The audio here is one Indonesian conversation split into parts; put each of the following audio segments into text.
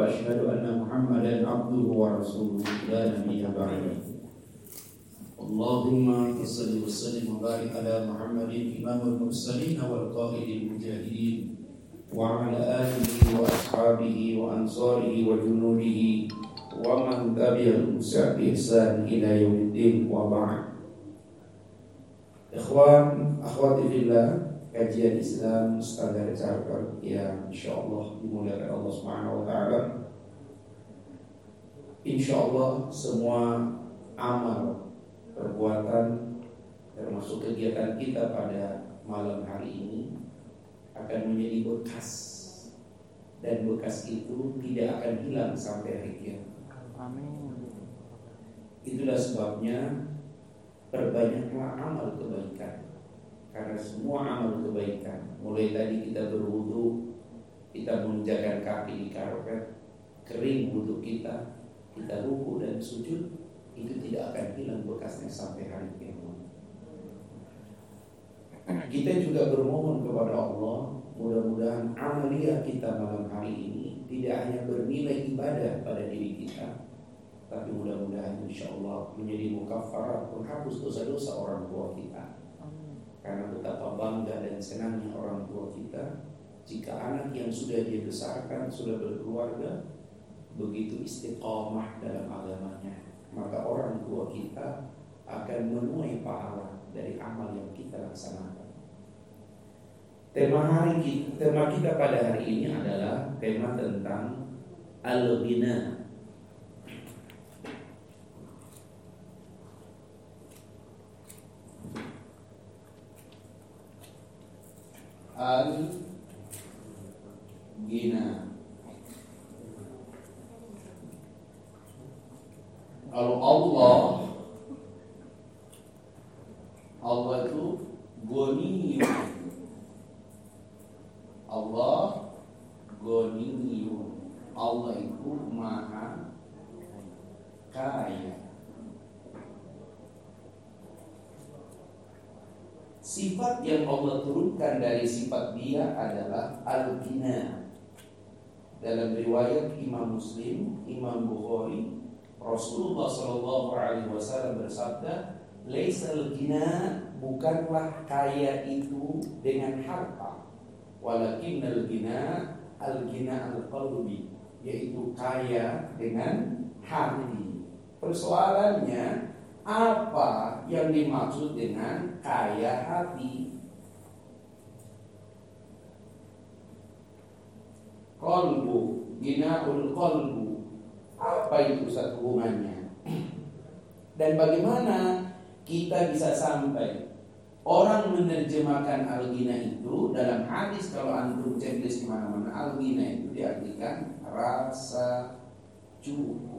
وأشهد أن محمدا عبده ورسوله لا نبي بعده. اللهم صل وسلم وبارك على محمد إمام المرسلين والقائد المجاهدين وعلى آله وأصحابه وأنصاره وجنوده ومن تبعهم بإحسان إلى يوم الدين وبعد. Ikhwan, akhwati fillah, kajian Islam Standar Charter yang insyaallah dimulai oleh Allah Subhanahu wa taala. Insyaallah semua amal perbuatan termasuk kegiatan kita pada malam hari ini akan menjadi bekas, dan bekas itu tidak akan hilang sampai hari kiamat. Amin. Itulah sebabnya perbanyaklah amal kebaikan. Karena semua amal kebaikan, mulai tadi kita berwudu, kita menjaga kaki di karpet, kering wudu kita ruku dan sujud, itu tidak akan hilang bekasnya sampai hari kiamat. Kita juga bermohon kepada Allah, mudah-mudahan amaliyah kita malam hari ini tidak hanya bernilai ibadah pada diri kita, tapi mudah-mudahan insyaallah menjadi mukaffarat, menghapus dosa-dosa orang tua kita. Karena betapa bangga dan senangnya orang tua kita jika anak yang sudah dia besarkan, sudah berkeluarga, begitu istiqamah dalam agamanya, maka orang tua kita akan menuai pahala dari amal yang kita laksanakan. Tema kita pada hari ini adalah tema tentang al-ghina. Al-ghina. Kalau Allah itu Ghaniyun. Allah Ghaniyun. Allah itu maha kaya. Sifat yang Allah turunkan dari sifat Dia adalah al-ghina. Dalam riwayat Imam Muslim, Imam Bukhari, Rasulullah SAW bersabda, "Laisal ghina, bukanlah kaya itu dengan harta, walakinnal ghina al-ghina al-qalbi, yaitu kaya dengan hati." Persoalannya, apa yang dimaksud dengan kaya hati? Qalbu, ghinaul qalbu, apa itu hubungannya? Dan bagaimana kita bisa sampai orang menerjemahkan al-ghina itu dalam hadis? Kalau antum cek di mana-mana, al-ghina itu diartikan rasa cukup.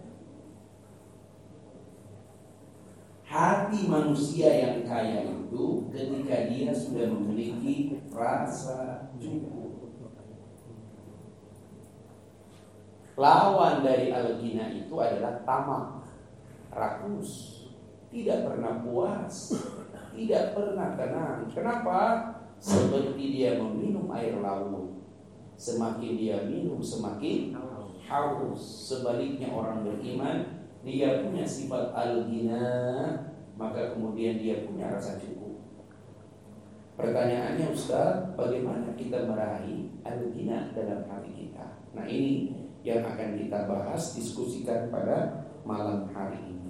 Hati manusia yang kaya itu ketika dia sudah memiliki rasa cukup. Lawan dari al-ghina itu adalah tamak, rakus, tidak pernah puas, tidak pernah tenang. Kenapa? Seperti dia meminum air laut, semakin dia minum semakin haus. Sebaliknya orang beriman, dia punya sifat al-ghina, maka kemudian dia punya rasa cukup. Pertanyaannya, Ustaz, bagaimana kita meraih al-ghina dalam hati kita? Nah, ini yang akan kita bahas, diskusikan pada malam hari ini.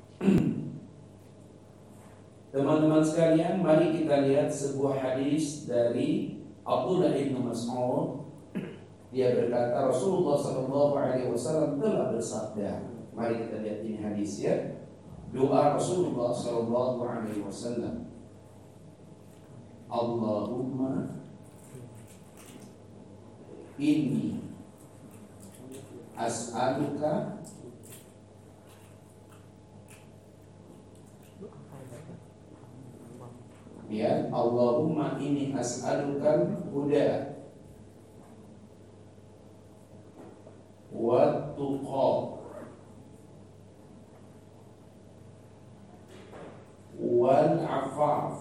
Teman-teman sekalian, mari kita lihat sebuah hadis dari Abdullah bin Mas'ud. Dia berkata, Rasulullah SAW telah bersabda. Mari kita lihat ini hadisnya. Doa Rasulullah SAW. Allahumma inni as'aluka ya Allahumma inni as'aluka huda wa tuqa wal afaf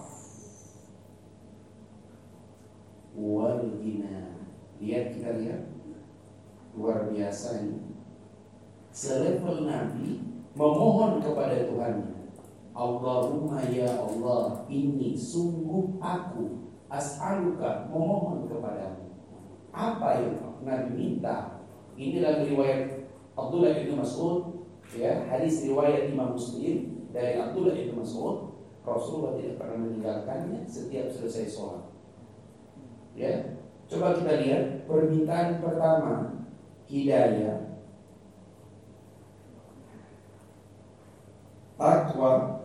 wal ghina. Kita lihat luar biasa rasanya selevel Nabi memohon kepada Tuhannya, Allahumma ya Allah, ini sungguh aku as'aluka, memohon kepadamu. Apa yang Nabi minta? Ini dalam riwayat Abdullah bin Mas'ud, ya, hadis riwayat Imam Muslim dari Abdullah bin Mas'ud, Rasulullah tidak pernah meninggalkannya setiap selesai sholat. Ya, coba kita lihat permintaan pertama, hidayah, takwa,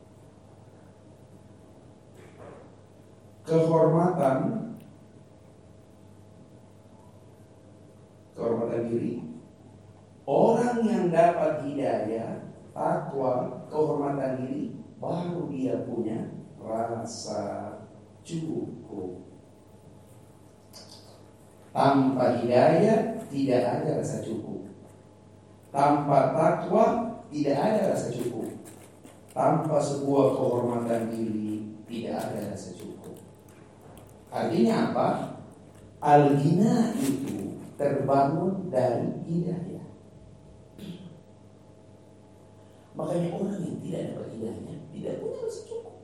kehormatan diri. Orang yang dapat hidayah, takwa, kehormatan diri, baru dia punya rasa cukup. Tanpa hidayah tidak ada rasa cukup. Tanpa takwa tidak ada rasa cukup. Tanpa sebuah kehormatan diri tidak ada rasa cukup. Artinya apa? Al-ghina itu terbangun dari hidayah. Makanya orang yang tidak dapat hidayah tidak punya rasa cukup.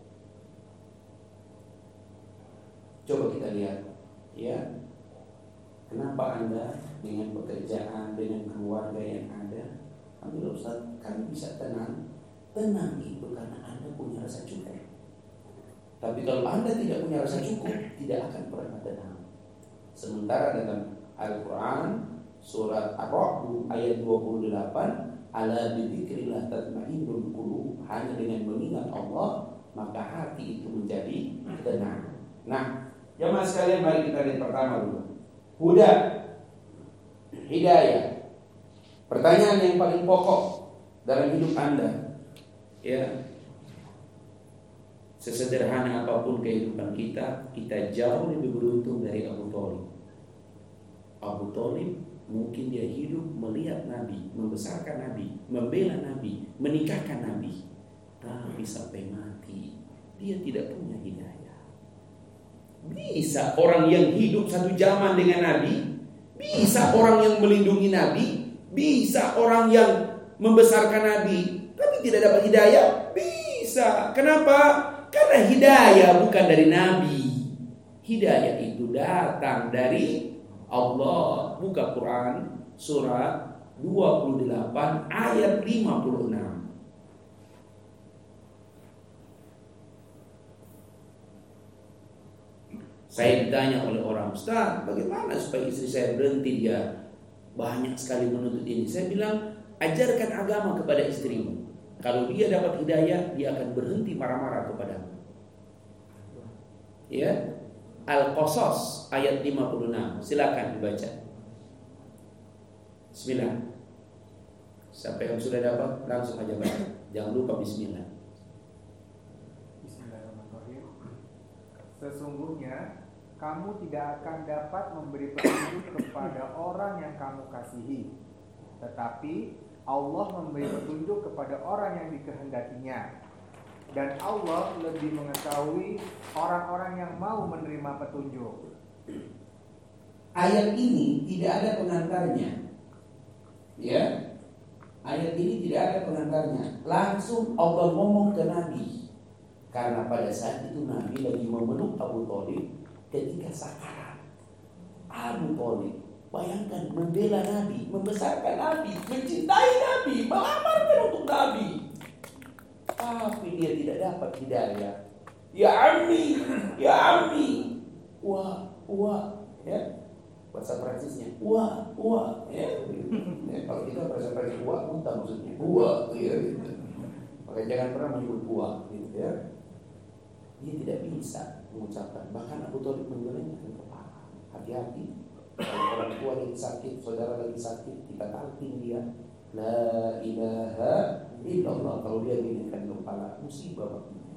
Coba kita lihat, ya, kenapa Anda dengan pekerjaan, dengan keluarga yang ada, Alhamdulillah Ustaz, kami bisa tenang. Tenang itu karena Anda punya rasa cukup. Tapi kalau Anda tidak punya rasa cukup, tidak akan pernah tenang. Sementara dalam Al-Quran surat Ar-Ra'd ayat 28, ala bidzikrillah tatma'innul qulub, hanya dengan mengingat Allah maka hati itu menjadi tenang. Nah, jemaah sekalian, mari kita lihat pertama dulu. Huda, hidayah. Pertanyaan yang paling pokok dalam hidup Anda, ya, sesederhana apapun kehidupan kita, kita jauh lebih beruntung dari Abu Thalib. Abu Thalib mungkin dia hidup melihat Nabi, membesarkan Nabi, membela Nabi, menikahkan Nabi, tapi sampai mati dia tidak punya hidayah. Bisa orang yang hidup satu zaman dengan Nabi, bisa orang yang melindungi Nabi, bisa orang yang membesarkan Nabi, tapi tidak dapat hidayah. Bisa. Kenapa? Karena hidayah bukan dari Nabi. Hidayah itu datang dari Allah. Buka Quran surat 28 ayat 56. Saya ditanya oleh orang, Ustaz, bagaimana supaya istri saya berhenti, dia banyak sekali menuntut ini. Saya bilang, ajarkan agama kepada istrimu. Kalau dia dapat hidayah, dia akan berhenti marah-marah kepadamu. Ya, Al-Qasas ayat 56. Silakan dibaca. Bismillah. Sampai yang sudah dapat langsung aja baca. Jangan lupa bismillah. Bismillahirrahmanirrahim. Sesungguhnya kamu tidak akan dapat memberi petunjuk kepada orang yang kamu kasihi, tetapi Allah memberi petunjuk kepada orang yang dikehendakinya. Dan Allah lebih mengetahui orang-orang yang mau menerima petunjuk. Ayat ini tidak ada pengantarnya. Ya, ayat ini tidak ada pengantarnya. Langsung Allah ngomong ke Nabi. Karena pada saat itu Nabi lagi memeluk Abu Thalib ketika sakarat. Abu Thalib, bayangkan, membela Nabi, membesarkan Nabi, mencintai Nabi, melamarkan untuk Nabi, tapi dia tidak dapat hidayah. Ya Ammi, ya Ammi, wah, ya, bahasa Prancisnya, wah, ya. Kalau kita bahasa Prancis, wah, muntah maksudnya, wah, ya, gitu. Maka jangan pernah menyebut wah, gitu ya. Dia tidak bisa mengucapkan. Bahkan Abu Thalib menggelengkan kepala. Hati-hati. Kalau orang tua lagi sakit, saudara lagi sakit, kita talqin dia, la ilaha illallah. Kalau dia gelengkan kepala, musibah baginya.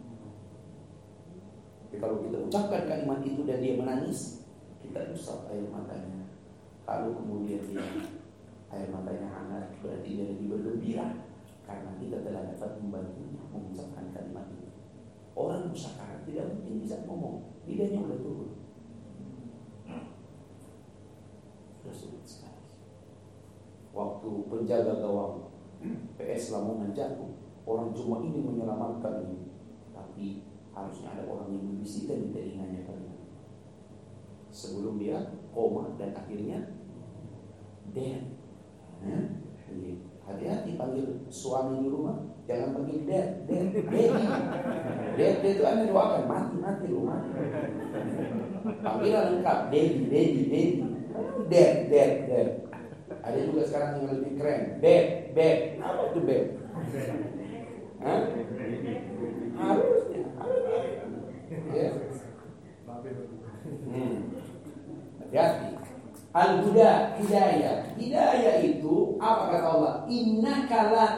Tapi kalau kita ucapkan kalimat itu dan dia menangis, kita usap air matanya. Kalau kemudian dia air matanya hangat, berarti dia lebih bergembira karena kita telah dapat membantunya mengucapkan kalimat itu. Orang musyawarah tidak mungkin bisa ngomong, lidahnya udah turun. Sudah sulit sekali. waktu penjaga gawang PS Lamongan jatuh, orang cuma ingin menyelamatkan ini, tapi harusnya ada orang yang membisikkan di telinganya kalian sebelum dia koma dan akhirnya dead. Jadi hati-hati panggil suami di rumah, jangan panggil dad, daddy. Dad itu Anda doakan mati lu mati. Panggilan lengkap daddy. Dad. Ada juga sekarang yang lebih keren, beb. Apa itu beb? Harusnya. Ya. Hati-hati. Al-huda, hidayah itu apa kata Allah? Innaka la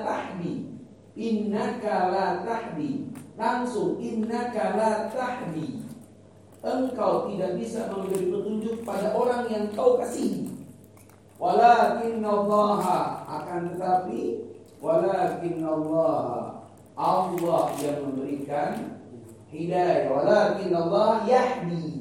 tahdi. Langsung innaka la tahdi. Engkau tidak bisa memberi petunjuk pada orang yang kau kasihi. Walakinallaha, akan tetapi walakinallaha, Allah yang memberikan hidayah. Walakinallaha yahdi.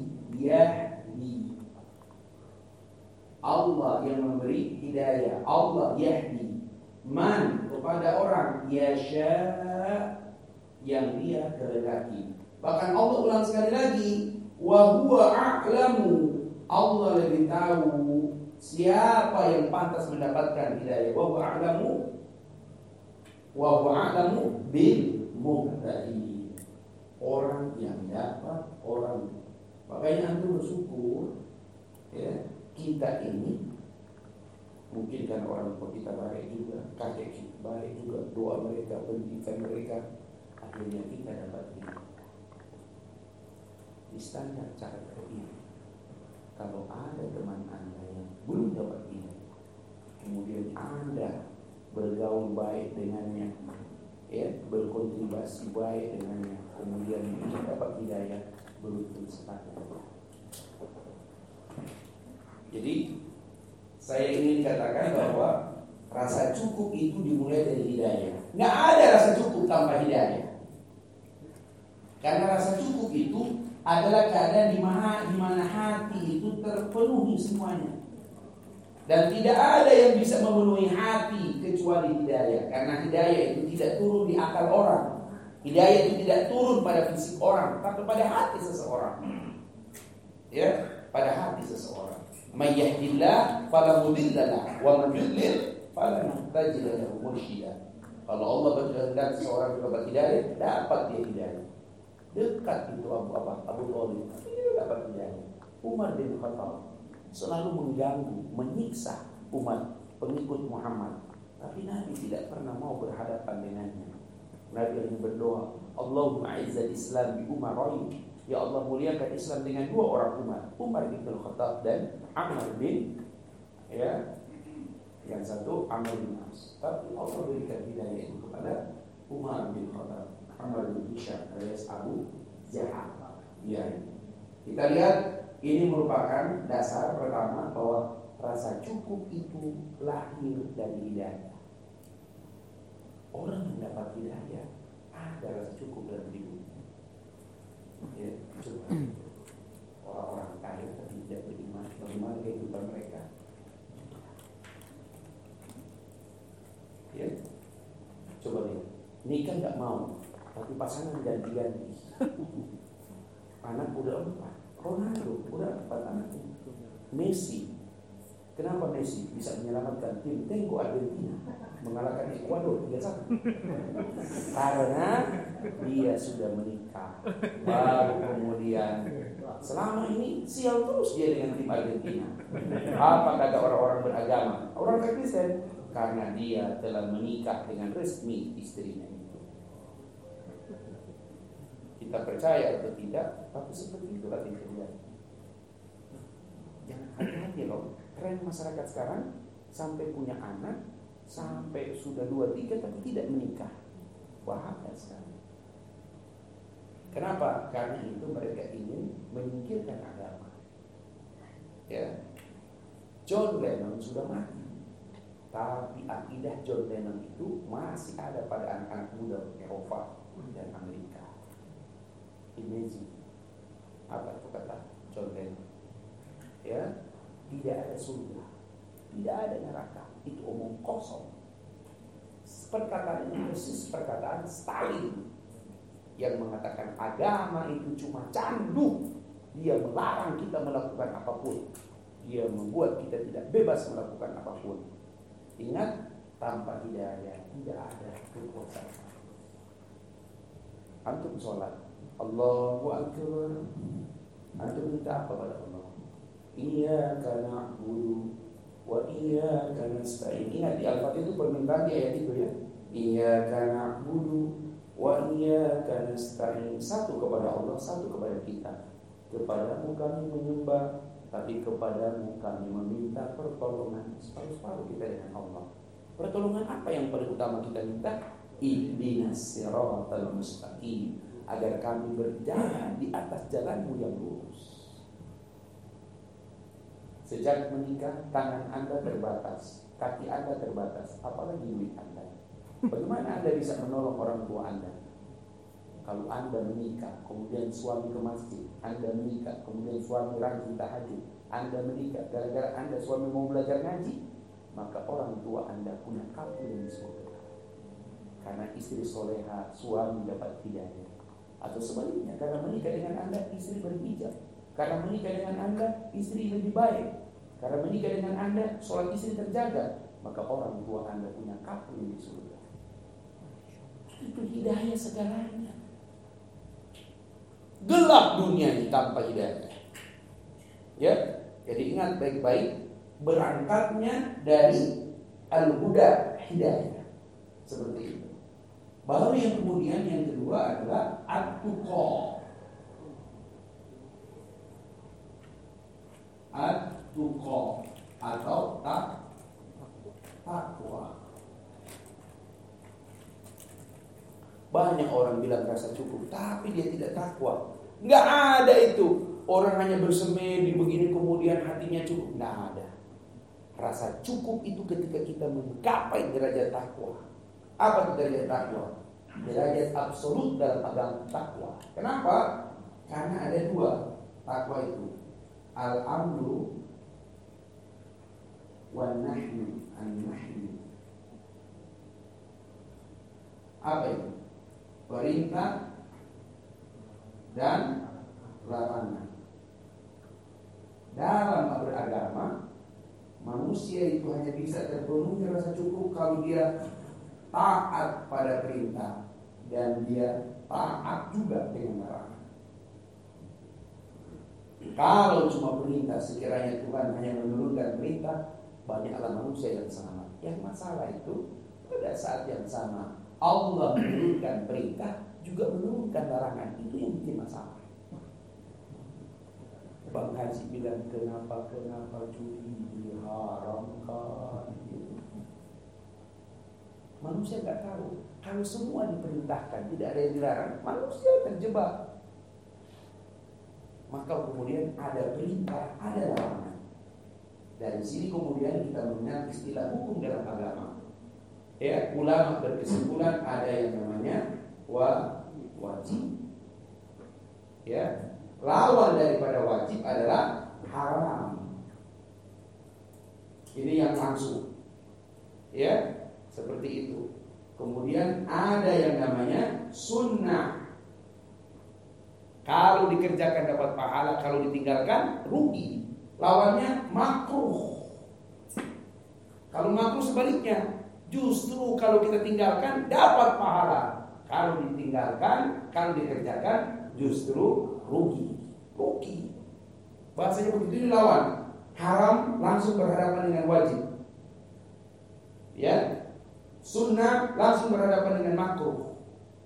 Allah yang memberi hidayah. Allah yahdi man, kepada orang yasha, yang dia kehendaki. Bahkan Allah ulang sekali lagi, wa huwa a'lamu, Allah lebih tahu siapa yang pantas mendapatkan hidayah. Wa huwa a'lamu bil muhtadin, orang yang dapat, orang. Makanya antum bersyukur ya, kita ini mungkin kan orang tua kita baik juga, kakek kita baik juga, doa mereka, pendidikan mereka, akhirnya kita dapat ini. Di standar cara ini, kalau ada teman Anda yang belum dapat ini, kemudian Anda bergaul baik dengannya, ya, berkontribusi baik dengannya, kemudian dapat hidayah, beruntung sekali. Jadi saya ingin katakan bahwa rasa cukup itu dimulai dari hidayah. Nggak ada rasa cukup tanpa hidayah. Karena rasa cukup itu adalah keadaan di mana hati itu terpenuhi semuanya. Dan tidak ada yang bisa memenuhi hati kecuali hidayah. Karena hidayah itu tidak turun di akal orang. Hidayah itu tidak turun pada fisik orang, tapi pada hati seseorang. Ya, pada hati seseorang. May yahdillah fala mudilla lahu wa man yudlil fala tajida lahu mursyida. Kalau Allah berkehendak seseorang dapat hidayah, dapat dia hidayah. Dekat itu Abu Thalib, dia dapat hidayah. Umar bin Khattab selalu mengganggu, menyiksa umat pengikut Muhammad, tapi Nabi tidak pernah mau berhadapan dengannya. Nabi hanya berdoa, Allahumma a'izzal Islam bi umarain. Ya Allah, muliakan Islam dengan dua orang umat, Umar bin Khattab dan Amr bin, ya, yang satu Amr bin As. Tapi Allah berikan hidayah itu kepada Umar bin Khattab, Amr bin Hisham alias Abu Jahal. Ya, kita lihat ini merupakan dasar pertama bahwa rasa cukup itu lahir dari hidayah. Orang yang dapat hidayah ada rasa cukup dalam hidupnya. Ya, coba orang-orang kaya tapi tidak beriman, bagaimana kehidupan mereka? Ya, coba lihat, nikah nggak mau, tapi pasangan ganti-ganti. Anak udah 4, Ronaldo udah 4 anak. Messi, kenapa Messi bisa menyelamatkan tim Tenggo Argentina mengalahkan Ekuador 3-1? Karena dia sudah menikah, baru kemudian selama ini sial terus dia dengan tim Argentina. Apa kata orang-orang beragama, orang Kristen? Karena dia telah menikah dengan resmi istrinya itu. Kita percaya atau tidak, tapi seperti itulah yang terjadi. Jangan hati-hati loh. Tren masyarakat sekarang sampai punya anak, sampai sudah 2-3 tapi tidak menikah. Bahaya sekali. Kenapa? Karena itu mereka ingin menyingkirkan agama. Ya, John Lennon sudah mati, tapi akidah John Lennon itu masih ada pada anak-anak muda Eropa dan Amerika. Imagine apa itu kata John Lennon? Ya, tidak ada surga, tidak ada neraka. Itu omong kosong. Perkataan ini persis perkataan Stalin yang mengatakan agama itu cuma candu. Dia melarang kita melakukan apapun. Dia membuat kita tidak bebas melakukan apapun. Ingat, tanpa hidayah tidak ada kekuasaan. Antum sholat, Allahu Akbar. Antum minta apa pada Allah? Iyyaka na'budu wa iyyaka nasta'in. Ingat di Al-Fatihah itu permintaan di ayat itu ya. Iyyaka na'budu wa iyyaka nasta'in. Satu kepada Allah, satu kepada kita. Kepadamu kami menyembah, tapi kepadamu kami meminta pertolongan. Separuh-separuh kita dengan Allah. Pertolongan apa yang paling utama kita minta? Ihdinas siratal mustaqim, agar kami berjalan di atas jalanmu yang lurus. Sejak menikah, tangan Anda terbatas, kaki Anda terbatas, apalagi duit Anda. Bagaimana Anda bisa menolong orang tua Anda? Kalau Anda menikah, kemudian suami ke masjid, Anda menikah, kemudian suami rajin tahajud, Anda menikah, gara-gara Anda suami mau belajar ngaji, maka orang tua Anda punya kapul di surga. Karena istri soleha, suami dapat hidayah. Atau sebaliknya, karena menikah dengan Anda, istri berhijab. Karena menikah dengan Anda, istri lebih baik. Karena menikah dengan Anda, sholat istri terjaga, maka orang tua Anda punya kapul di surga. Itu hidayah segalanya. Gelap dunia ini tanpa hidayah. Ya, jadi ingat baik-baik, berangkatnya dari al-huda, hidayah. Seperti itu. Baru yang kemudian yang kedua adalah at-tuqa. At-tuqa atau takwa. Banyak orang bilang rasa cukup, tapi dia tidak takwa. Nggak ada itu. Orang hanya bersemedi begini kemudian hatinya cukup. Nggak ada. Rasa cukup itu ketika kita menggapai derajat takwa. Apa itu derajat takwa? Derajat absolut dalam agama takwa. Kenapa? Karena ada dua takwa itu. Al-amru wan nahyu an-nahyu. Apa itu? Perintah dan larangan. Dalam beragama, manusia itu hanya bisa terpenuhi rasa cukup kalau dia taat pada perintah dan dia taat juga dengan larangan. Kalau cuma perintah, sekiranya Tuhan hanya menurunkan perintah, banyaklah manusia yang selamat. Yang masalah itu pada saat yang sama Allah menurunkan perintah, juga menurunkan larangan. Itu yang bikin masalah. Bang Haji bilang, kenapa judi diharamkan? Manusia nggak tahu. Kalau semua diperintahkan, tidak ada yang dilarang, manusia terjebak. Maka kemudian ada perintah, ada larangan. Dari sini kemudian kita mengenal istilah hukum dalam agama. Ya, ulama berkesimpulan ada yang namanya wajib. Ya, lawan daripada wajib adalah haram. Ini yang langsung. Ya, seperti itu. Kemudian ada yang namanya sunnah. Kalau dikerjakan dapat pahala, kalau ditinggalkan rugi. Lawannya makruh. Kalau makruh sebaliknya. Justru kalau kita tinggalkan dapat pahala. Kalau ditinggalkan, kalau dikerjakan justru rugi. Bahasanya begitu, ini lawan. Haram langsung berhadapan dengan wajib. Ya. Sunnah langsung berhadapan dengan makruh.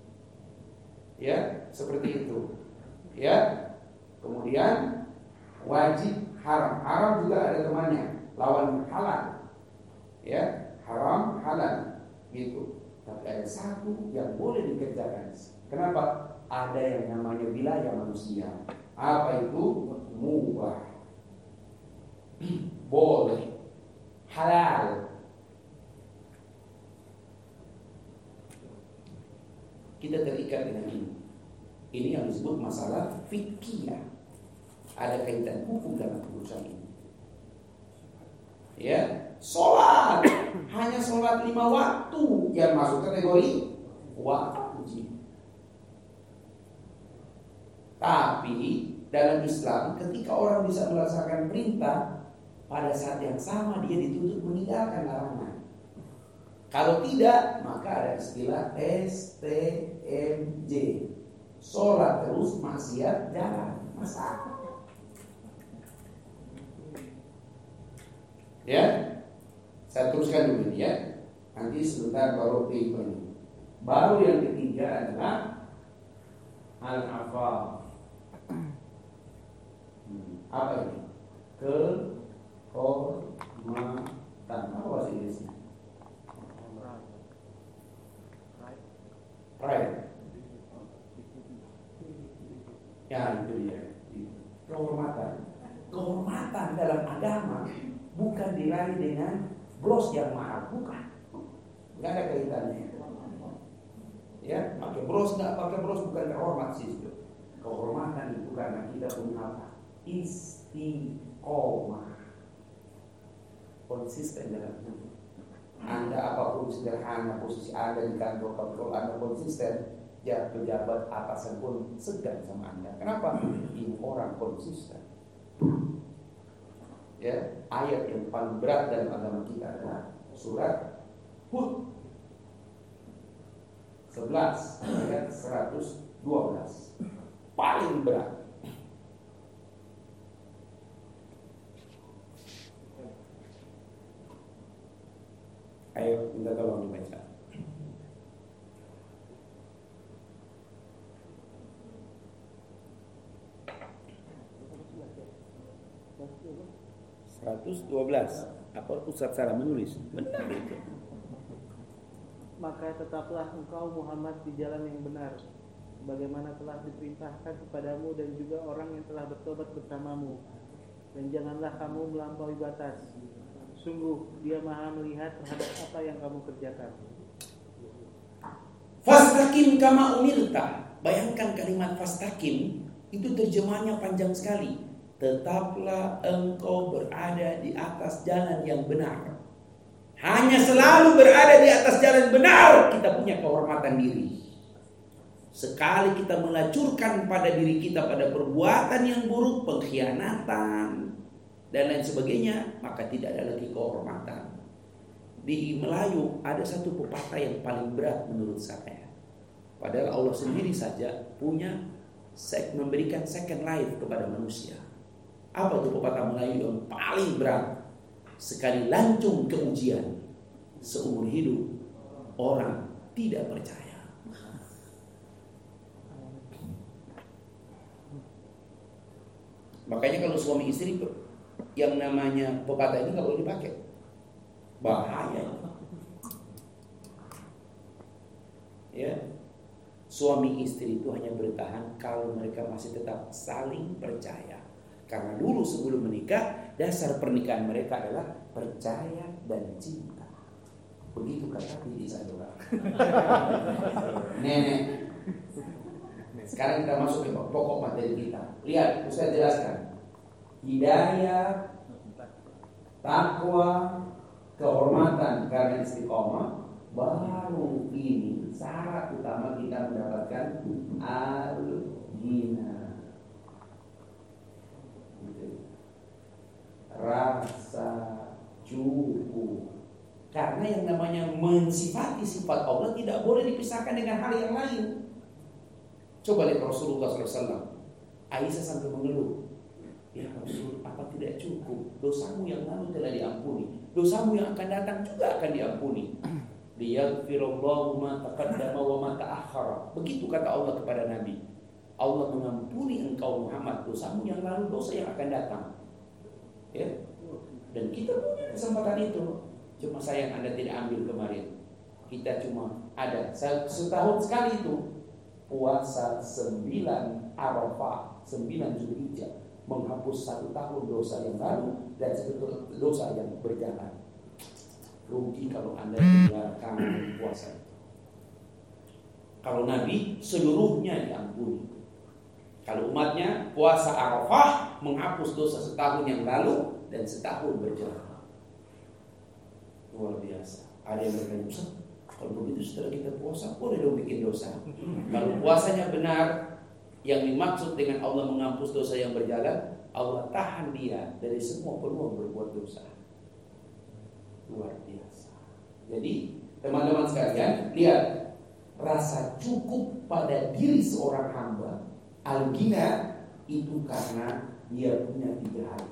Ya, seperti itu. Ya. Kemudian wajib, haram. Haram juga ada temannya, lawan halal. Ya. Haram, halal, gitu. Tapi ada satu yang boleh dikerjakan. Kenapa? Ada yang namanya wilayah manusia. Apa itu? Mubah. Boleh. Halal. Kita terikat dengan ini. Ini yang disebut masalah fikih. Ada kaitan hukum dalam urusan ini. Ya, sholat hanya sholat 5 waktu. yang masuk kategori wajib. Tapi dalam Islam ketika orang bisa melaksanakan perintah, pada saat yang sama dia dituntut meninggalkan larangan. Kalau tidak, maka ada istilah STMJ, sholat terus maksiat jangan masalah. Ya, saya teruskan dulu ini ya. Nanti sebentar baru ini. Baru yang ketiga adalah al-afal. Apa ini? Kehormatan. Apa bahasa Inggrisnya? Pride. Ya itu dia. Kehormatan. Kehormatan dalam agama bukan diraih dengan bros yang mahal, bukan. Nggak ada kaitannya. Ya, pakai bros nggak pakai bros bukan terhormat sih. Kehormatan itu karena kita punya apa? Istiqomah, konsisten dalam hidup. Anda apapun sederhana posisi Anda di kantor, kalau Anda konsisten, ya pejabat atasan pun segan sama Anda. Kenapa? Ini orang konsisten. Ya, ayat yang paling berat dalam agama kita adalah surat Hud 11 ayat 112. Paling berat. Ayo minta tolong dibaca. Apa Ustaz salah menulis? Benar itu. Maka tetaplah engkau Muhammad di jalan yang benar, sebagaimana telah diperintahkan kepadamu dan juga orang yang telah bertobat bersamamu. Dan janganlah kamu melampaui batas. Sungguh dia maha melihat terhadap apa yang kamu kerjakan. Fastaqim kama umirta. Bayangkan kalimat fastaqim itu terjemahannya panjang sekali. Tetaplah engkau berada di atas jalan yang benar. Hanya selalu berada di atas jalan benar kita punya kehormatan diri. Sekali kita melacurkan pada diri kita pada perbuatan yang buruk, pengkhianatan dan lain sebagainya, maka tidak ada lagi kehormatan. Di Melayu ada satu pepatah yang paling berat menurut saya. Padahal Allah sendiri saja punya memberikan second life kepada manusia. Apa itu pepatah Melayu yang paling berat? Sekali lancung ke ujian, seumur hidup orang tidak percaya. Makanya kalau suami istri yang namanya pepatah ini nggak boleh dipakai, bahaya. Ya, suami istri itu hanya bertahan kalau mereka masih tetap saling percaya. Karena dulu sebelum menikah, dasar pernikahan mereka adalah percaya dan cinta. Begitu kata Bibi Sandora. Nenek. Sekarang kita masuk ke pokok materi kita. Lihat, Ustaz jelaskan. Hidayah, takwa, kehormatan karena istiqomah, baru ini syarat utama kita mendapatkan al-ghina. Rasa cukup. Karena yang namanya mensifati sifat Allah tidak boleh dipisahkan dengan hal yang lain. Coba lihat Rasulullah SAW. Aisyah sampai mengeluh, ya Rasul, apa tidak cukup? Dosamu yang lalu telah diampuni, dosamu yang akan datang juga akan diampuni. Liyaghfirallahu ma taqaddama wa ma ta'akhkhara. Begitu kata Allah kepada Nabi. Allah mengampuni engkau Muhammad dosamu yang lalu, dosa yang akan datang. Ya, dan kita punya kesempatan itu. Cuma sayang Anda tidak ambil kemarin. Kita cuma ada setahun sekali itu puasa 9 Arafah, 9 Zulhijjah, menghapus 1 tahun dosa yang lalu dan 1 dosa yang berjalan. Rugi kalau Anda tinggalkan puasa itu. Kalau Nabi seluruhnya diampuni. Kalau umatnya puasa Arafah menghapus dosa setahun yang lalu dan setahun berjalan. Luar biasa. Ada yang bertanya, Kalau begitu setelah kita puasa boleh dong bikin dosa. Kalau puasanya benar, yang dimaksud dengan Allah menghapus dosa yang berjalan, Allah tahan dia dari semua peluang berbuat dosa. Luar biasa. Jadi teman-teman sekalian, lihat, rasa cukup pada diri seorang hamba al-ghina itu karena dia punya 3 hal.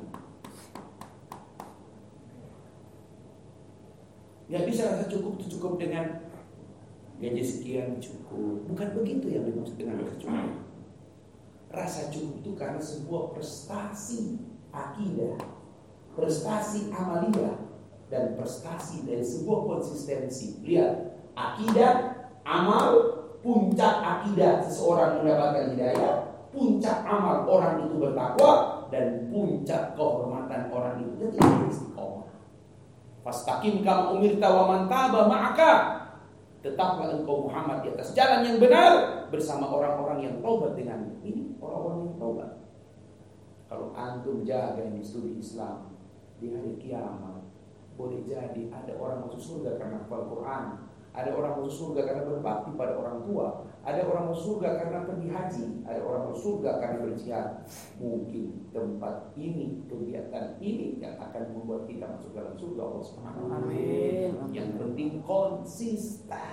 Gak bisa rasa cukup itu cukup dengan gaji sekian cukup. Bukan begitu yang dimaksud dengan rasa cukup. Rasa cukup itu karena sebuah prestasi akidah, prestasi amaliyah, dan prestasi dari sebuah konsistensi. Lihat, akidah, amal, puncak akidah seseorang mendapatkan hidayah, puncak amal orang itu bertakwa, dan puncak kehormatan orang itu jadi istiqomah. Fastaqim kama umirta wa man taba ma'aka. Tetaplah engkau Muhammad di atas jalan yang benar bersama orang-orang yang taubat denganmu. Ini orang-orang yang taubat. Kalau antum jaga ini studi Islam di hari kiamat, boleh jadi ada orang masuk surga karena hafal Quran, ada orang masuk surga karena berbakti pada orang tua, ada orang masuk surga karena pergi haji, ada orang masuk surga karena berjihad. Mungkin tempat ini, kegiatan ini yang akan membuat kita masuk dalam surga Allah Subhanahu wa taala. Amin. Yang penting konsisten.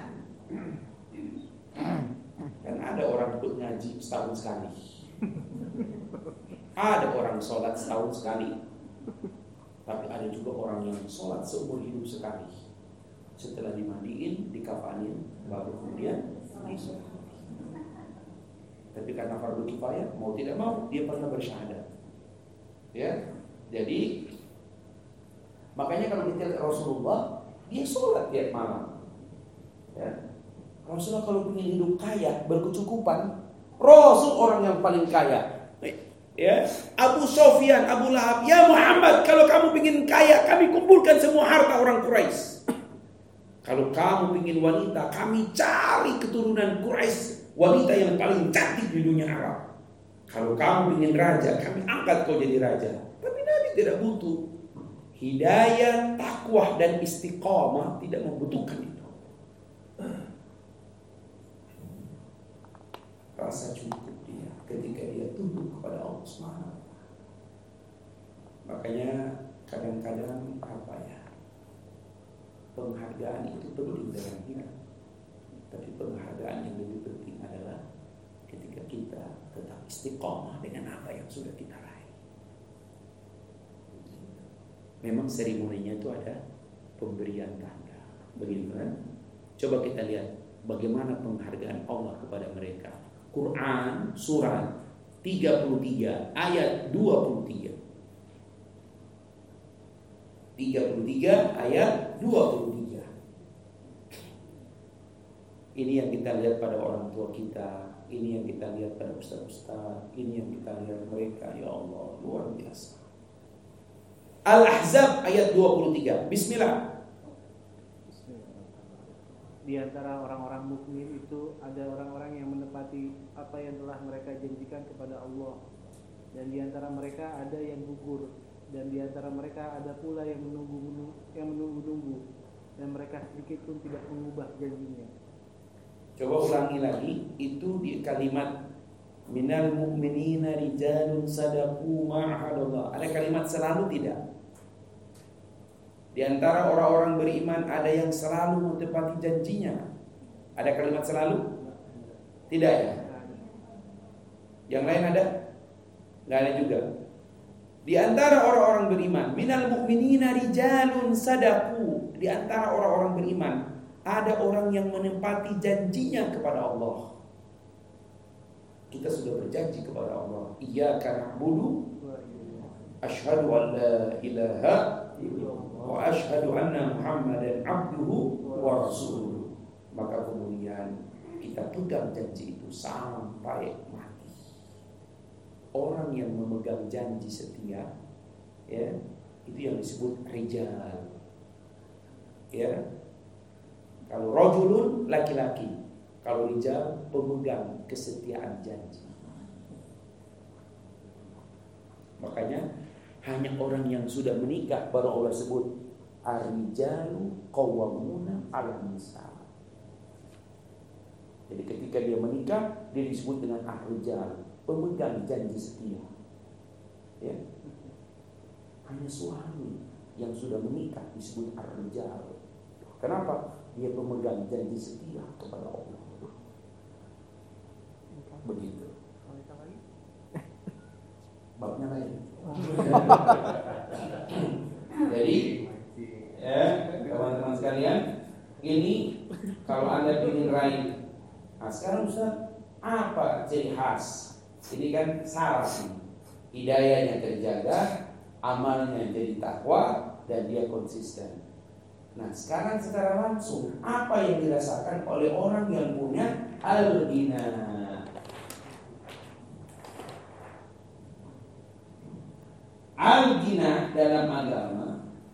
Dan ada orang ikut ngaji setahun sekali. Ada orang sholat setahun sekali. Tapi ada juga orang yang sholat seumur hidup sekali. Setelah dimandiin, dikafanin, baru kemudian disolat. Tapi karena fardu kifayah, mau tidak mau dia pernah bersyahadat. Ya, jadi makanya kalau kita lihat Rasulullah, dia sholat tiap malam. Ya, Rasulullah kalau ingin hidup kaya, berkecukupan, Rasul orang yang paling kaya. Ya, Abu Sofyan, Abu Lahab, ya Muhammad, kalau kamu ingin kaya, kami kumpulkan semua harta orang Quraisy. Kalau kamu ingin wanita, kami cari keturunan Quraisy, wanita yang paling cantik di dunia Arab. Kalau kamu ingin raja, kami angkat kau jadi raja. Tapi Nabi tidak butuh. Hidayah, takwa dan istiqamah tidak membutuhkan itu. Rasa cukup dia ketika dia tunduk kepada Allah SWT. Makanya kadang-kadang penghargaan itu penting dalam hidup. Tapi penghargaan yang lebih penting adalah ketika kita tetap istiqomah dengan apa yang sudah kita raih. Memang seremoninya itu ada pemberian tanda. Begitu kan? Coba kita lihat bagaimana penghargaan Allah kepada mereka. Quran surat 33 ayat 23. 33 ayat 23. Ini yang kita lihat pada orang tua kita, ini yang kita lihat pada ustaz-ustaz, ini yang kita lihat mereka, ya Allah, luar biasa. Al-Ahzab ayat 23. Bismillah. Di antara orang-orang mukmin itu ada orang-orang yang menepati apa yang telah mereka janjikan kepada Allah, dan di antara mereka ada yang gugur, dan di antara mereka ada pula yang menunggu-nunggu, dan mereka sedikit pun tidak mengubah janjinya. Coba ulangi lagi, itu di kalimat minal mu'minina rijalun sadaqu ma'ahadallah. Ada kalimat selalu tidak? Di antara orang-orang beriman ada yang selalu menepati janjinya. Ada kalimat selalu? Tidak ya? Yang lain ada? Nggak ada juga. Di antara orang-orang beriman, minal mu'minina rijalun sadaqu. Di antara orang-orang beriman ada orang yang menepati janjinya kepada Allah. Kita sudah berjanji kepada Allah, iyyaka na'budu asyhadu an la ilaha wa asyhadu anna Muhammadan abduhu wa rasuluh. Maka kemudian kita pegang janji itu sampai mati. Orang yang memegang janji setia, ya, itu yang disebut rijal. Ya. Kalau rajulun laki-laki, kalau rijal pemegang kesetiaan janji. Makanya hanya orang yang sudah menikah baru Allah sebut ar-rijalu qawwamuna 'alan nisa. Jadi ketika dia menikah, dia disebut dengan ar-rijal, pemegang janji setia. Ya. Hanya suami yang sudah menikah disebut ar-rijal. Kenapa? Dia pemegang janji setia kepada Allah. Begitu. Babnya lain. Jadi, ya, teman-teman sekalian, ini kalau Anda ingin raih. Nah, sekarang Ustaz, apa ciri khas? Ini kan syarat nih. Hidayahnya terjaga, amalnya jadi takwa, dan dia konsisten. Nah, sekarang secara langsung apa yang dirasakan oleh orang yang punya al-ghina? Al-ghina dalam agama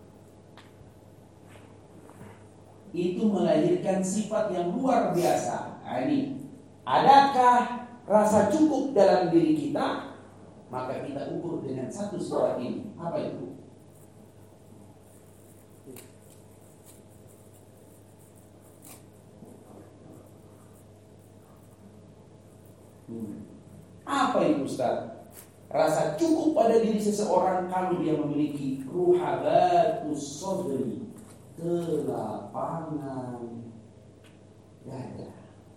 itu melahirkan sifat yang luar biasa. Nah, ini, adakah rasa cukup dalam diri kita? Maka kita ukur dengan satu sifat ini. Apa itu? Apa itu Ustaz? Rasa cukup pada diri seseorang kalau dia memiliki ruhabatus sadri, kelapangan dada.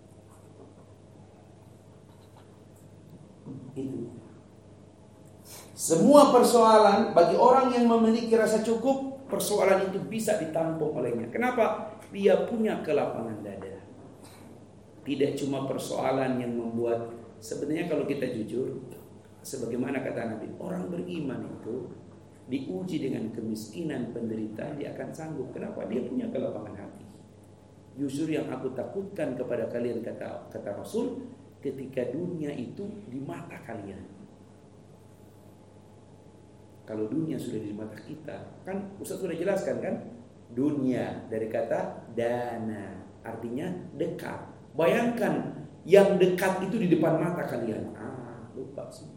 Itu. Semua persoalan bagi orang yang memiliki rasa cukup, persoalan itu bisa ditampung olehnya. Kenapa? Dia punya kelapangan dada. Tidak cuma persoalan yang membuat, sebenarnya kalau kita jujur, sebagaimana kata Nabi, orang beriman itu diuji dengan kemiskinan, penderitaan, dia akan sanggup. Kenapa? Dia punya kelapangan hati. Justru yang aku takutkan kepada kalian, kata Rasul, ketika dunia itu di mata kalian. Kalau dunia sudah di mata kita, kan Ustaz sudah jelaskan kan? Dunia dari kata dana, artinya dekat. Bayangkan yang dekat itu di depan mata kalian. Lupa sih.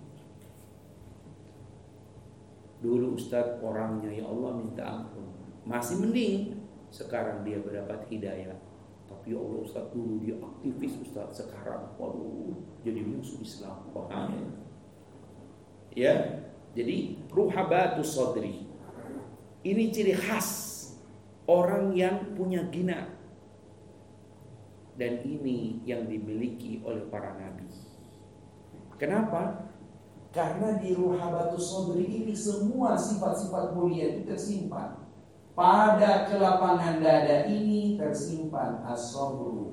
Dulu Ustaz orangnya ya Allah minta ampun, masih mending. Sekarang dia berdapat hidayah. Tapi ya Allah Ustaz, dulu dia aktivis Ustaz, sekarang waduh jadi musuh Islam. Paham? Ya. Jadi ruhabatus sadri. Ini ciri khas orang yang punya ghina. Dan ini yang dimiliki oleh para nabi. Kenapa? Karena di ruhabatus sadri ini semua sifat-sifat mulia itu tersimpan. Pada kelapangan dada ini tersimpan as-sabru.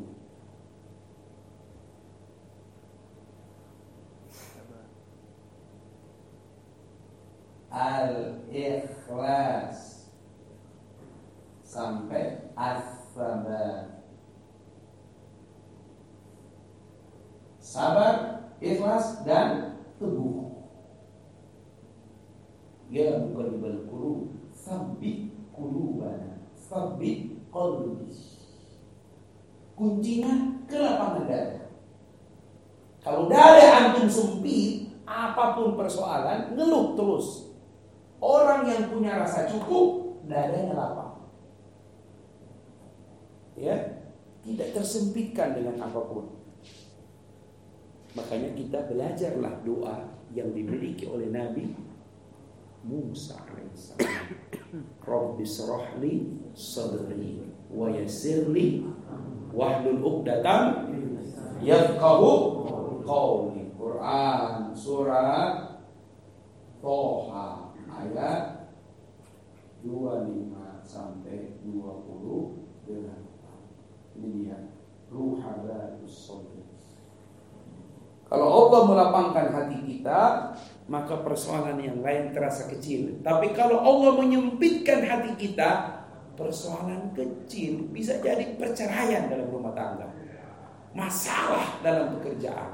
Al-ikhlas sampai as-sabar. Sabar, ikhlas dan teguh. Ya muqallibal qulub, tsabbit qulubana, tsabbit qalbi. Kuncinya kelapangan dada. Kalau dada antum sempit, apapun persoalan, ngeluh terus. Orang yang punya rasa cukup, dadanya lapang. Ya, tidak tersempitkan dengan apapun. Makanya kita belajarlah doa yang dimiliki oleh Nabi Musa alaihissalam. Rabbi shrahli sadri wa yassirli wahlul 'uqdatam yafqahu qawli. Quran surat Toha ayat 25 sampai 28. Ini dia ruhabatus sadri. Kalau Allah melapangkan hati kita, maka persoalan yang lain terasa kecil. Tapi kalau Allah menyempitkan hati kita, persoalan kecil bisa jadi perceraian dalam rumah tangga, masalah dalam pekerjaan.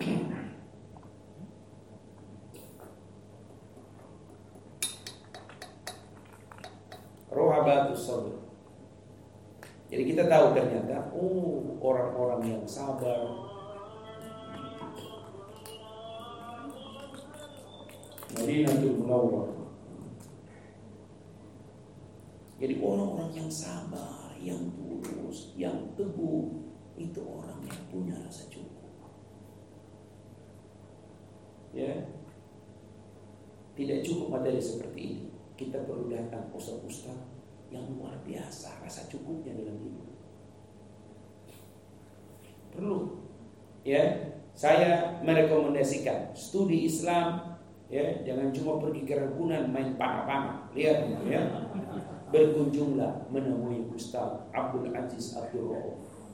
Ruhabatus sadr. Jadi kita tahu ternyata, orang-orang yang sabar, Madinatul Munawwarah. Jadi orang-orang yang sabar, yang tulus, yang teguh, itu orang yang punya rasa cukup. Ya, tidak cukup materi seperti ini. Kita perlu datang ustaz-ustaz yang luar biasa rasa cukupnya dalam hidup. Perlu. Ya, saya merekomendasikan studi Islam. Ya, jangan cuma pergi ke Ragunan main panah-panah. Lihat ya. Berkunjunglah menemui Ustaz Abdul Aziz Abdul Rauf,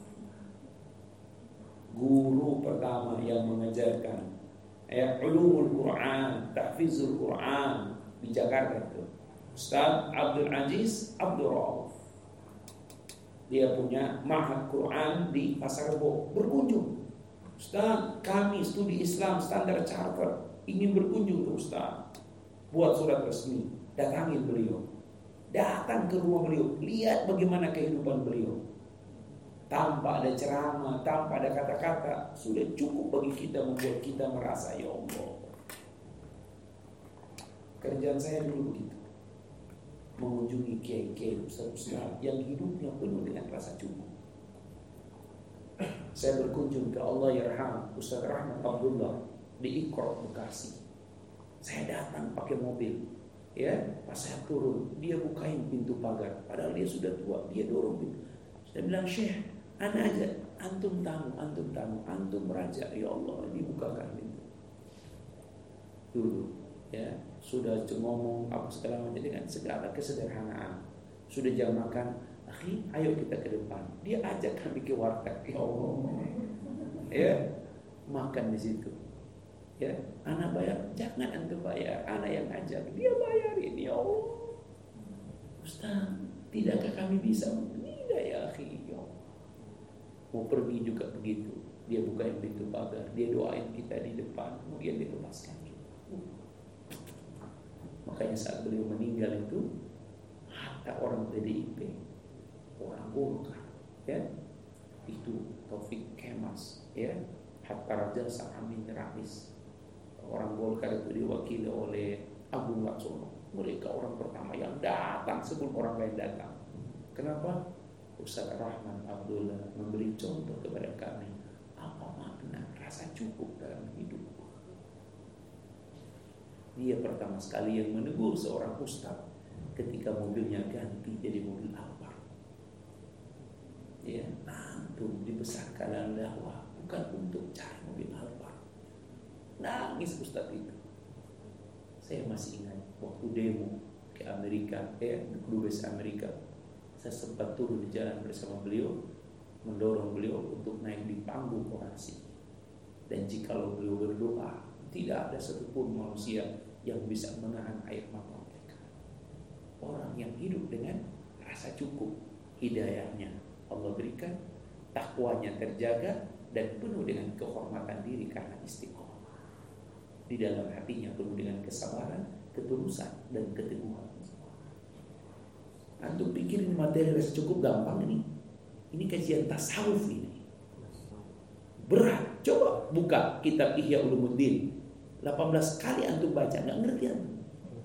guru pertama yang mengajarkan ulumul Quran, tahfizul Quran di Jakarta itu. Ustaz Abdul Aziz Abdul Rauf. Dia punya Ma'had Quran di Pasar Rebo. Berkunjung. Ustaz, kami studi Islam Standard Chartered ingin berkunjung ke Ustaz. Buat surat resmi, datangin beliau. Datang ke rumah beliau, lihat bagaimana kehidupan beliau. Tanpa ada ceramah, tanpa ada kata-kata, sudah cukup bagi kita membuat kita merasa ya Allah. Kerjaan saya dulu begitu, mengunjungi kiai-kiai, ustaz-ustaz yang hidupnya penuh dengan rasa cukup. Saya berkunjung ke Allah Yarham Ustaz Rahmat Abdullah di Iqra Bekasi. Saya datang pakai mobil. Ya, pas saya turun, dia bukain pintu pagar. Padahal dia sudah tua, dia dorong pintu. Saya bilang, Syekh, ana aja, antum tamu, antum raja. Ya Allah, dibukakan pintu. Dulu, ya, sudah ngomong apa segala macam dengan segala kesederhanaan. Sudah jam makan, akhi, ayo kita ke depan. Dia ajak kami ke warteg. Ya Allah, ya, makan di situ. Ya, anak bayar, jangan antum bayar, anak yang ajak, dia bayarin. Ya Allah, Ustaz, tidakkah kami bisa? Tidak ya akhi, ya Allah. Mau pergi juga begitu, dia bukain pintu pagar, dia doain kita di depan, kemudian dia lepaskan kita. Makanya saat beliau meninggal itu, hatta orang PDIP, orang Golkar, ya, itu Taufik Kemas, ya, hatta Raja Amin Rais. Orang Golkar itu diwakili oleh Agung Laksono. Mereka orang pertama yang datang sebelum orang lain datang. Kenapa? Ustaz Rahman Abdullah memberi contoh kepada kami apa makna rasa cukup dalam hidup. Dia pertama sekali yang menegur seorang ustaz ketika mobilnya ganti jadi mobil Alphard. Ya, antum dibesarkan dalam dakwah bukan untuk cari mobil Alphard. Nangis ustaz itu. Saya masih ingat waktu demo ke Amerika, Dubes Amerika. Saya sempat turun di jalan bersama beliau, mendorong beliau untuk naik di panggung orasi. Dan jikalau beliau berdoa, tidak ada satupun manusia yang bisa menahan air mata mereka. Orang yang hidup dengan rasa cukup, hidayahnya Allah berikan, takwanya terjaga, dan penuh dengan kehormatan diri karena istiqomah. Di dalam hatinya penuh dengan kesabaran, ketulusan, dan keteguhan. Antum pikir ini materi rasa cukup gampang ini? Ini kajian tasawuf ini. Berat. Coba buka kitab Ihya Ulumuddin. 18 kali antum baca, nggak ngerti antum.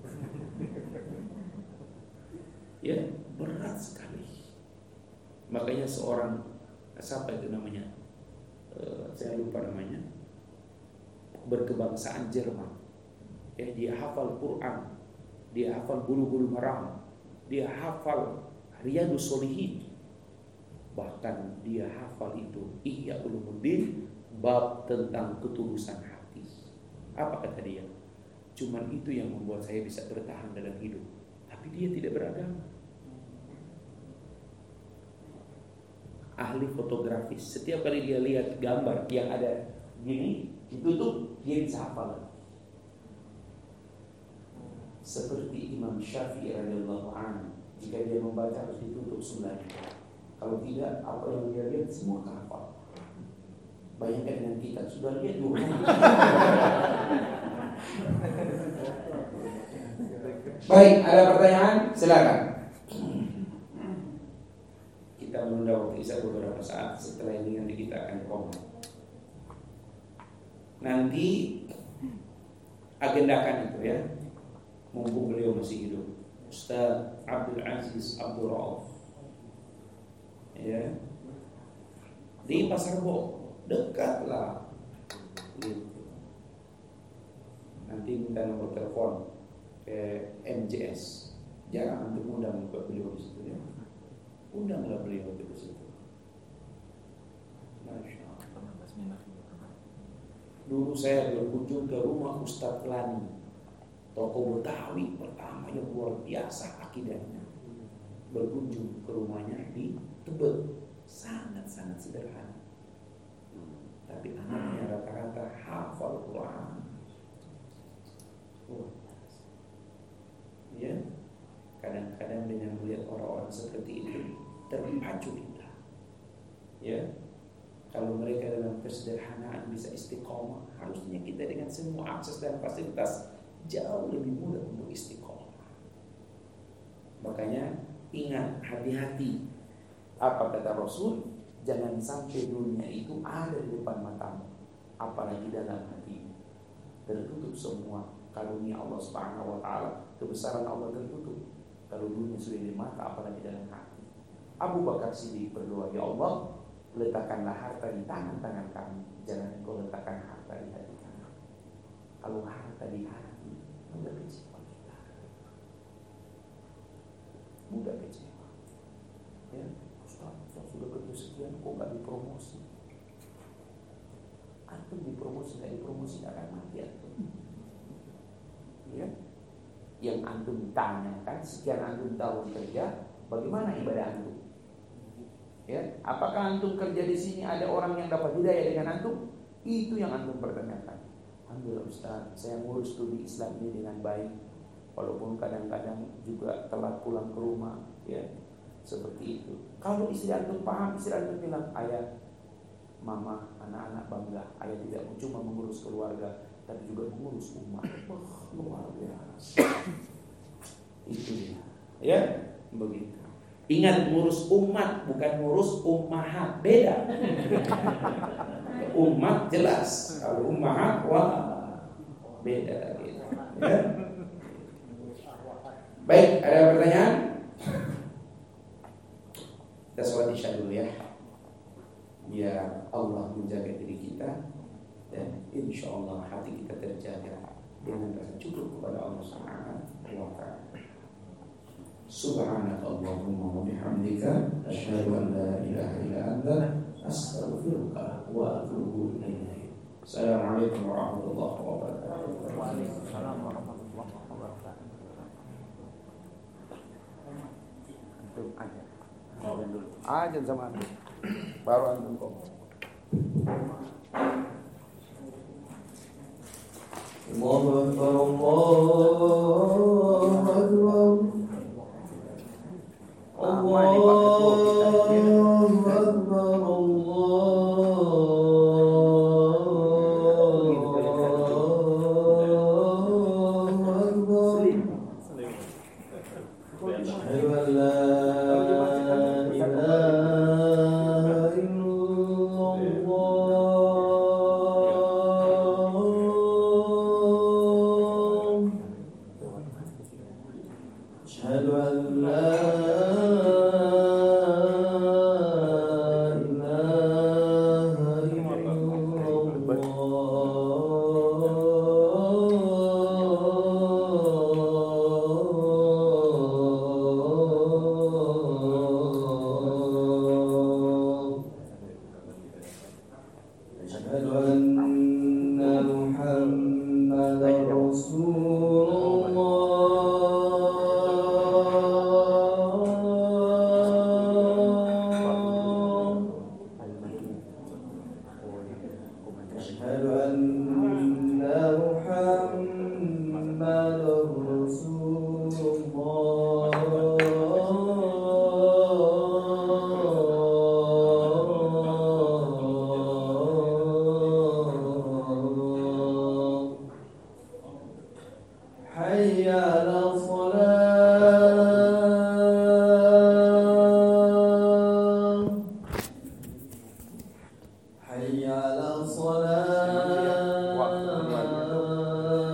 Ya, berat sekali. Makanya seorang, siapa itu namanya? Saya lupa namanya. Berkebangsaan Jerman. Ya, dia hafal Quran, dia hafal Bulughul Maram, dia hafal Riyadhus Shalihin. Bahkan dia hafal itu Ihya Ulumuddin bab tentang ketulusan hati. Apa kata dia? Cuman itu yang membuat saya bisa bertahan dalam hidup. Tapi dia tidak beragama. Ahli fotografis. Setiap kali dia lihat gambar yang ada gini, itu tuh dia bisa hafal. Seperti Imam Syafi'i radhiyallahu anhu, jika dia membaca harus ditutup sebelahnya. Kalau tidak, apa yang dia lihat semua hafal. Bayangkan dengan kita sudah lihat dulu. Baik, ada pertanyaan? Silakan. Kita menunda waktu isya beberapa saat. Setelah ini nanti kita akan komen. Nanti agendakan itu ya, mumpung beliau masih hidup, Ustaz Abdul Aziz Abdul Rauf, ya, di Pasar Bo, dekat lah. Gitu. Nanti minta nomor telepon ke MJS. Jangan untuk undang beliau di situ ya. Undanglah beliau di situ. Masya Allah. Dulu saya berkunjung ke rumah Ustadz Lani, tokoh Betawi pertama yang luar biasa akidahnya. Berkunjung ke rumahnya di Tebet, sangat-sangat sederhana. Tapi anaknya rata-rata hafal Quran. Ya, kadang-kadang dengan melihat orang-orang seperti itu terpacu kita. Ya, kalau mereka dalam kesederhanaan bisa istiqomah, harusnya kita dengan semua akses dan fasilitas jauh lebih mudah untuk istiqomah. Makanya ingat, hati-hati. Apa kata Rasul? Jangan sampai dunia itu ada di depan matamu, apalagi dalam hatimu. Tertutup semua karunia Allah Subhanahu wa taala, kebesaran Allah tertutup. Kalau dunia sudah di mata, apalagi dalam hati. Abu Bakar Siddiq berdoa, ya Allah, letakkanlah harta di tangan-tangan kami, jangan engkau letakkan harta di hati kami. Kalau harta di hati, mudah kecewa kita. Mudah kecewa. Ya, Ustaz sudah kerja sekian, kok nggak dipromosi? Antum dipromosi, nggak dipromosi akan mati antum. Ya, yang antum tanyakan sekian antum tahun kerja, bagaimana ibadah antum? Ya, apakah antum kerja di sini ada orang yang dapat hidayah dengan antum? Itu yang antum pertanyakan. Alhamdulillah Ustaz, saya ngurus studi Islam ini dengan baik, walaupun kadang-kadang juga telat pulang ke rumah, ya, seperti itu. Kalau istri antum paham, istri antum bilang, ayah, mama, anak-anak bangga, ayah tidak cuma mengurus keluarga, tapi juga mengurus umat. Luar biasa. Itu dia. Ya, begitu. Ingat, ngurus umat bukan ngurus ummahat, beda. Umat jelas, kalau ummahat wah beda gitu. Ya. Baik, ada pertanyaan? Kita sholat isya dulu ya. Biar Allah menjaga diri kita dan insya Allah hati kita terjaga dengan rasa cukup kepada Allah Subhanahu wa taala. Subhanakallahumma wa bihamdika asyhadu an la ilaha illa anta astaghfiruka wa atubu ilaik. Assalamualaikum warahmatullahi wabarakatuh. Waalaikumsalam warahmatullahi wabarakatuh. Antum aja. Azan dulu. Azan sama antum. Baru antum kok. Allahu akbar, Allahu akbar. Allahu akbar, حي على الصلاة